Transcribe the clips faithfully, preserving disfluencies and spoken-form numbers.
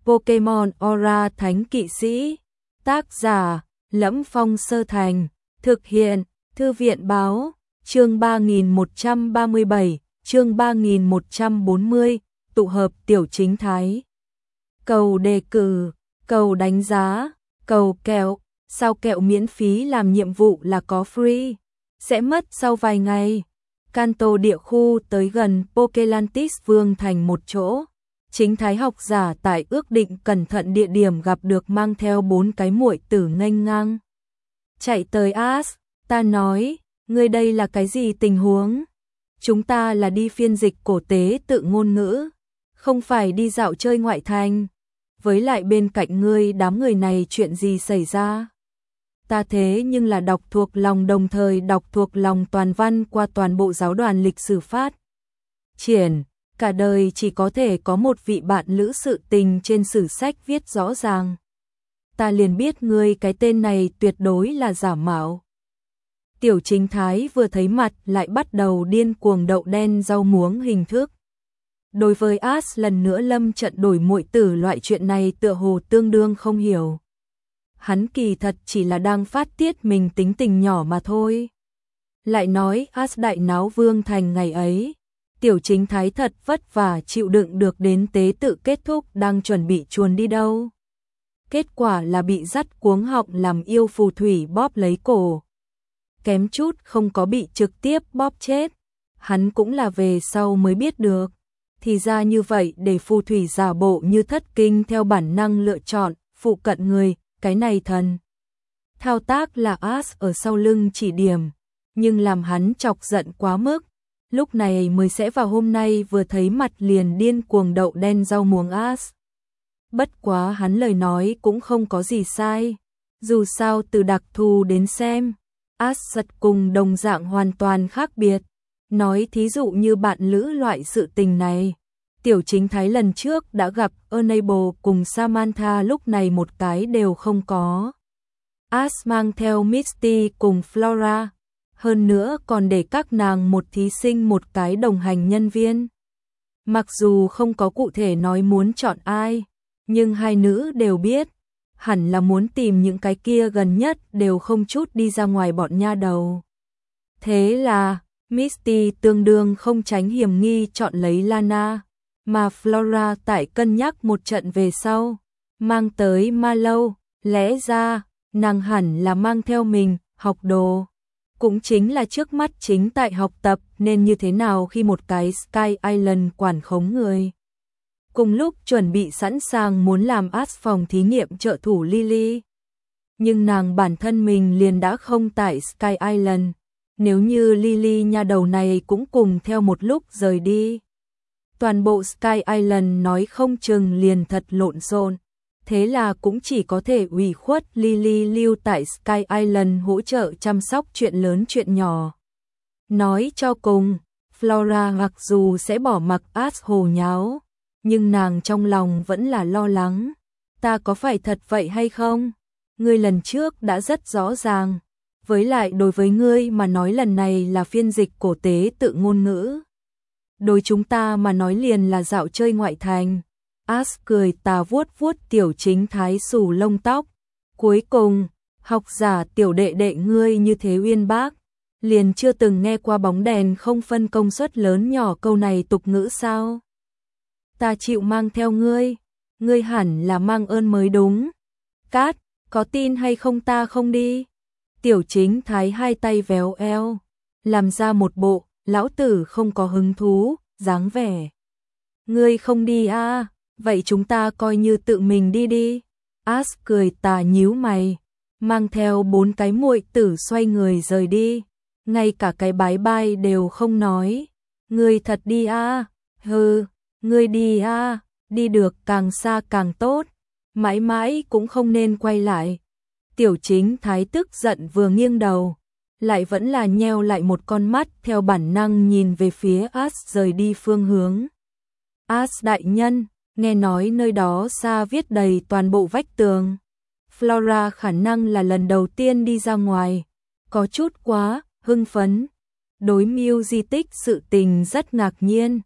Pokemon Aura Thánh Kỵ Sĩ. Tác giả: Lẫm Phong Sơ Thành. Thực hiện: Thư viện báo. Chương ba nghìn một trăm ba mươi bảy, chương ba nghìn một trăm bốn mươi, tụ hợp tiểu chính thái. Cầu đề cử, cầu đánh giá, cầu kẹo, sao kẹo miễn phí làm nhiệm vụ là có free, sẽ mất sau vài ngày. Kanto địa khu tới gần Pokelantis Vương thành một chỗ. Chính thái học giả tại ước định cẩn thận địa điểm gặp được mang theo bốn cái muội tử nghênh ngang. Chạy tới As, ta nói, ngươi đây là cái gì tình huống? Chúng ta là đi phiên dịch cổ tế tự ngôn ngữ, không phải đi dạo chơi ngoại thành. Với lại bên cạnh ngươi đám người này chuyện gì xảy ra? Ta thế nhưng là đọc thuộc lòng, đồng thời đọc thuộc lòng toàn văn qua toàn bộ giáo đoàn lịch sử phát triển. Cả đời chỉ có thể có một vị bạn lữ, sự tình trên sử sách viết rõ ràng. Ta liền biết ngươi cái tên này tuyệt đối là giả mạo. Tiểu chính thái vừa thấy mặt lại bắt đầu điên cuồng đậu đen rau muống hình thức. Đối với As lần nữa lâm trận đổi muội tử loại chuyện này tựa hồ tương đương không hiểu. Hắn kỳ thật chỉ là đang phát tiết mình tính tình nhỏ mà thôi. Lại nói As đại náo Vương thành ngày ấy, tiểu chính thái thật vất vả chịu đựng được đến tế tự kết thúc đang chuẩn bị chuồn đi đâu. Kết quả là bị dắt cuống họng làm yêu phù thủy bóp lấy cổ. Kém chút không có bị trực tiếp bóp chết. Hắn cũng là về sau mới biết được. Thì ra như vậy, để phù thủy giả bộ như thất kinh theo bản năng lựa chọn phụ cận người, cái này thần. Thao tác là As ở sau lưng chỉ điểm, nhưng làm hắn chọc giận quá mức. Lúc này mới sẽ vào hôm nay vừa thấy mặt liền điên cuồng đậu đen rau muống As. Bất quá hắn lời nói cũng không có gì sai. Dù sao từ đặc thù đến xem, As giật cùng đồng dạng hoàn toàn khác biệt. Nói thí dụ như bạn lữ loại sự tình này. Tiểu chính thái lần trước đã gặp Enable cùng Samantha, lúc này một cái đều không có. As mang theo Misty cùng Flora. Hơn nữa còn để các nàng một thí sinh một cái đồng hành nhân viên. Mặc dù không có cụ thể nói muốn chọn ai, nhưng hai nữ đều biết, hẳn là muốn tìm những cái kia gần nhất đều không chút đi ra ngoài bọn nha đầu. Thế là, Misty tương đương không tránh hiểm nghi chọn lấy Lana, mà Flora tại cân nhắc một trận về sau, mang tới Mallow, lẽ ra, nàng hẳn là mang theo mình, học đồ. Cũng chính là trước mắt chính tại học tập nên như thế nào khi một cái Sky Island quản khống người. Cùng lúc chuẩn bị sẵn sàng muốn làm As phòng thí nghiệm trợ thủ Lily. Nhưng nàng bản thân mình liền đã không tại Sky Island. Nếu như Lily nha đầu này cũng cùng theo một lúc rời đi, toàn bộ Sky Island nói không chừng liền thật lộn xộn. Thế là cũng chỉ có thể ủy khuất Lily lưu tại Sky Island hỗ trợ chăm sóc chuyện lớn chuyện nhỏ. Nói cho cùng, Flora mặc dù sẽ bỏ mặc As hồ nháo, nhưng nàng trong lòng vẫn là lo lắng. Ta có phải thật vậy hay không? Ngươi lần trước đã rất rõ ràng. Với lại đối với ngươi mà nói lần này là phiên dịch cổ tế tự ngôn ngữ. Đối chúng ta mà nói liền là dạo chơi ngoại thành. As cười tà vuốt vuốt tiểu chính thái xù lông tóc. Cuối cùng, học giả tiểu đệ đệ ngươi như thế uyên bác, liền chưa từng nghe qua bóng đèn không phân công suất lớn nhỏ câu này tục ngữ sao? Ta chịu mang theo ngươi, ngươi hẳn là mang ơn mới đúng. Cát, có tin hay không ta không đi? Tiểu chính thái hai tay véo eo, làm ra một bộ lão tử không có hứng thú dáng vẻ. Ngươi không đi à? Vậy chúng ta coi như tự mình đi đi. As cười tà nhíu mày, mang theo bốn cái muội tử xoay người rời đi, ngay cả cái bái bai đều không nói. Ngươi thật đi à? Hừ, ngươi đi à? Đi được càng xa càng tốt, mãi mãi cũng không nên quay lại. Tiểu chính thái tức giận vừa nghiêng đầu, lại vẫn là nheo lại một con mắt theo bản năng nhìn về phía As rời đi phương hướng. As đại nhân, nghe nói nơi đó xa viết đầy toàn bộ vách tường. Flora khả năng là lần đầu tiên đi ra ngoài, có chút quá hưng phấn. Đối Miu di tích sự tình rất ngạc nhiên.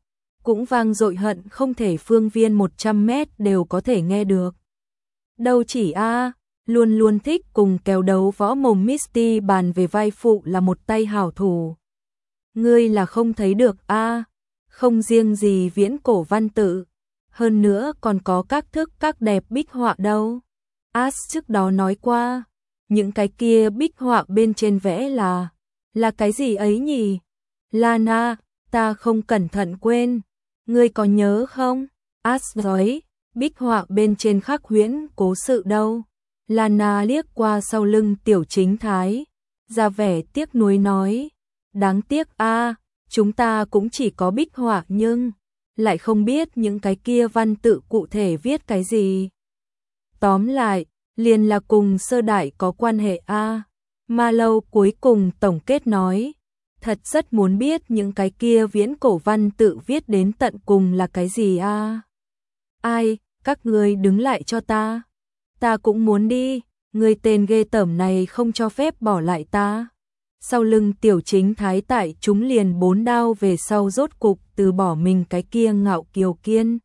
cũng vang dội hận không thể phương viên một trăm mét đều có thể nghe được. Đâu chỉ a, luôn luôn thích cùng kèo đấu võ mồm Misty bàn về vai phụ là một tay hảo thủ. Ngươi là không thấy được a, không riêng gì viễn cổ văn tự, hơn nữa còn có các thức các đẹp bích họa đâu. As trước đó nói qua, những cái kia bích họa bên trên vẽ là, là cái gì ấy nhỉ? Lana, ta không cẩn thận quên, ngươi có nhớ không? As nói, bích họa bên trên khắc huyễn cố sự đâu. Lana liếc qua sau lưng Tiểu Chính Thái, ra vẻ tiếc nuối nói, đáng tiếc a, chúng ta cũng chỉ có bích họa nhưng lại không biết những cái kia văn tự cụ thể viết cái gì. Tóm lại, liền là cùng sơ đại có quan hệ a. Ma Lâu cuối cùng tổng kết nói, thật rất muốn biết những cái kia viễn cổ văn tự viết đến tận cùng là cái gì a. Ai, các ngươi đứng lại cho ta. Ta cũng muốn đi, người tên ghê tởm này không cho phép bỏ lại ta. Sau lưng Tiểu Chính Thái tại chúng liền bốn đao về sau rốt cục từ bỏ mình cái kia ngạo kiều kiên.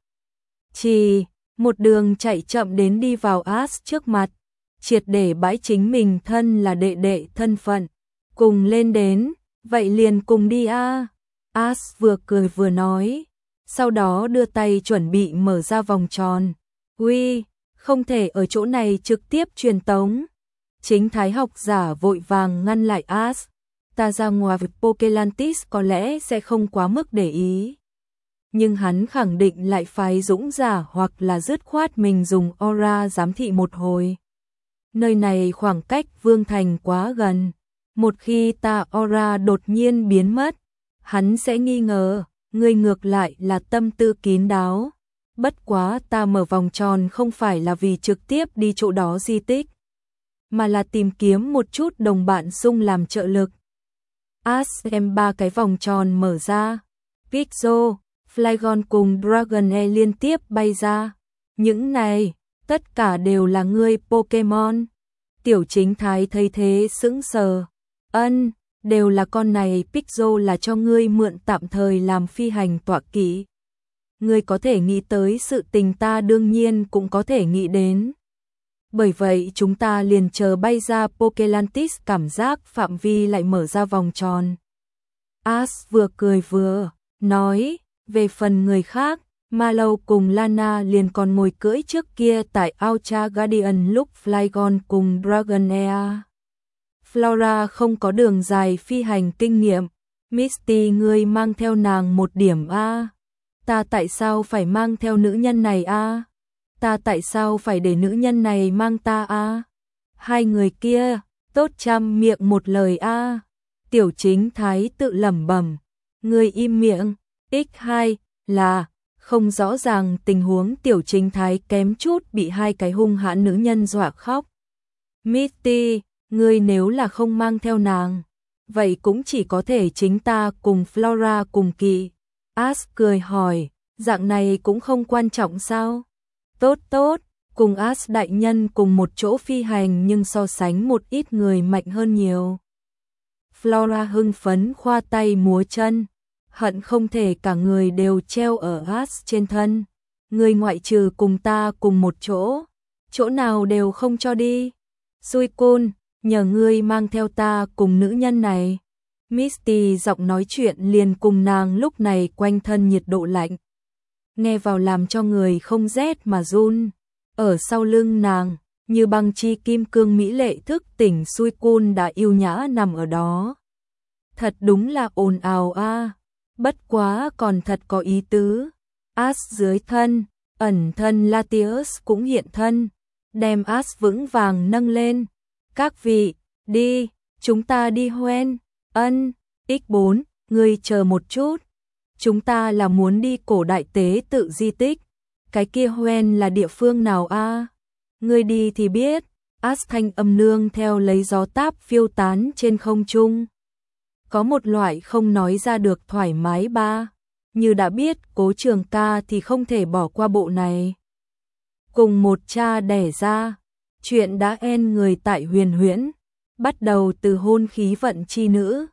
Chỉ một đường chạy chậm đến đi vào As trước mặt, triệt để bãi chính mình thân là đệ đệ thân phận. Cùng lên đến, vậy liền cùng đi a. As vừa cười vừa nói, sau đó đưa tay chuẩn bị mở ra vòng tròn. Uy, không thể ở chỗ này trực tiếp truyền tống. Chính Thái học giả vội vàng ngăn lại As. Ta ra ngoài với Pokelantis có lẽ sẽ không quá mức để ý. Nhưng hắn khẳng định lại phái dũng giả hoặc là dứt khoát mình dùng aura giám thị một hồi. Nơi này khoảng cách Vương Thành quá gần. Một khi ta aura đột nhiên biến mất, hắn sẽ nghi ngờ, người ngược lại là tâm tư kín đáo. Bất quá ta mở vòng tròn không phải là vì trực tiếp đi chỗ đó di tích, mà là tìm kiếm một chút đồng bạn xung làm trợ lực. As đem ba cái vòng tròn mở ra, Pixel, Flygon cùng Dragonair liên tiếp bay ra. Những này, tất cả đều là ngươi Pokemon. Tiểu Chính Thái thấy thế sững sờ. Ân, đều là con này. Pixel là cho ngươi mượn tạm thời làm phi hành tọa kỵ. Ngươi có thể nghĩ tới sự tình ta đương nhiên cũng có thể nghĩ đến. Bởi vậy chúng ta liền chờ bay ra Pokelantis, cảm giác phạm vi lại mở ra vòng tròn. As vừa cười vừa nói, về phần người khác, Ma Lâu cùng Lana liền còn ngồi cưỡi trước kia tại Ultra Guardian lúc Flygon cùng Dragonair. Flora không có đường dài phi hành kinh nghiệm, Misty ngươi mang theo nàng một điểm a. Ta tại sao phải mang theo nữ nhân này a? Ta tại sao phải để nữ nhân này mang ta a? Hai người kia, tốt trăm miệng một lời a. Tiểu Chính Thái tự lẩm bẩm, ngươi im miệng. X hai là không rõ ràng tình huống. Tiểu Chính Thái kém chút bị hai cái hung hãn nữ nhân dọa khóc. Misty, ngươi nếu là không mang theo nàng, vậy cũng chỉ có thể chính ta cùng Flora cùng kỵ. As cười hỏi, dạng này cũng không quan trọng sao? Tốt tốt, cùng As đại nhân cùng một chỗ phi hành nhưng so sánh một ít người mạnh hơn nhiều. Flora hưng phấn khoa tay múa chân, hận không thể cả người đều treo ở As trên thân. Người ngoại trừ cùng ta cùng một chỗ, chỗ nào đều không cho đi. Suicune, nhờ ngươi mang theo ta cùng nữ nhân này. Misty giọng nói chuyện liền cùng nàng lúc này quanh thân nhiệt độ lạnh, nghe vào làm cho người không rét mà run. Ở sau lưng nàng, như băng chi kim cương mỹ lệ thức tỉnh Suicune đã yêu nhã nằm ở đó. Thật đúng là ồn ào a, bất quá còn thật có ý tứ. As dưới thân, ẩn thân Latios cũng hiện thân, đem As vững vàng nâng lên. Các vị, đi, chúng ta đi Hoenn. Ân, x bốn, ngươi chờ một chút. Chúng ta là muốn đi cổ đại tế tự di tích. Cái kia Hoenn là địa phương nào a? Ngươi đi thì biết. As thanh âm nương theo lấy gió táp phiêu tán trên không trung. Có một loại không nói ra được thoải mái ba. Như đã biết Cố Trường Ca thì không thể bỏ qua bộ này. Cùng một cha đẻ ra, chuyện đã en người tại Huyền Huyễn, bắt đầu từ hôn khí vận chi nữ,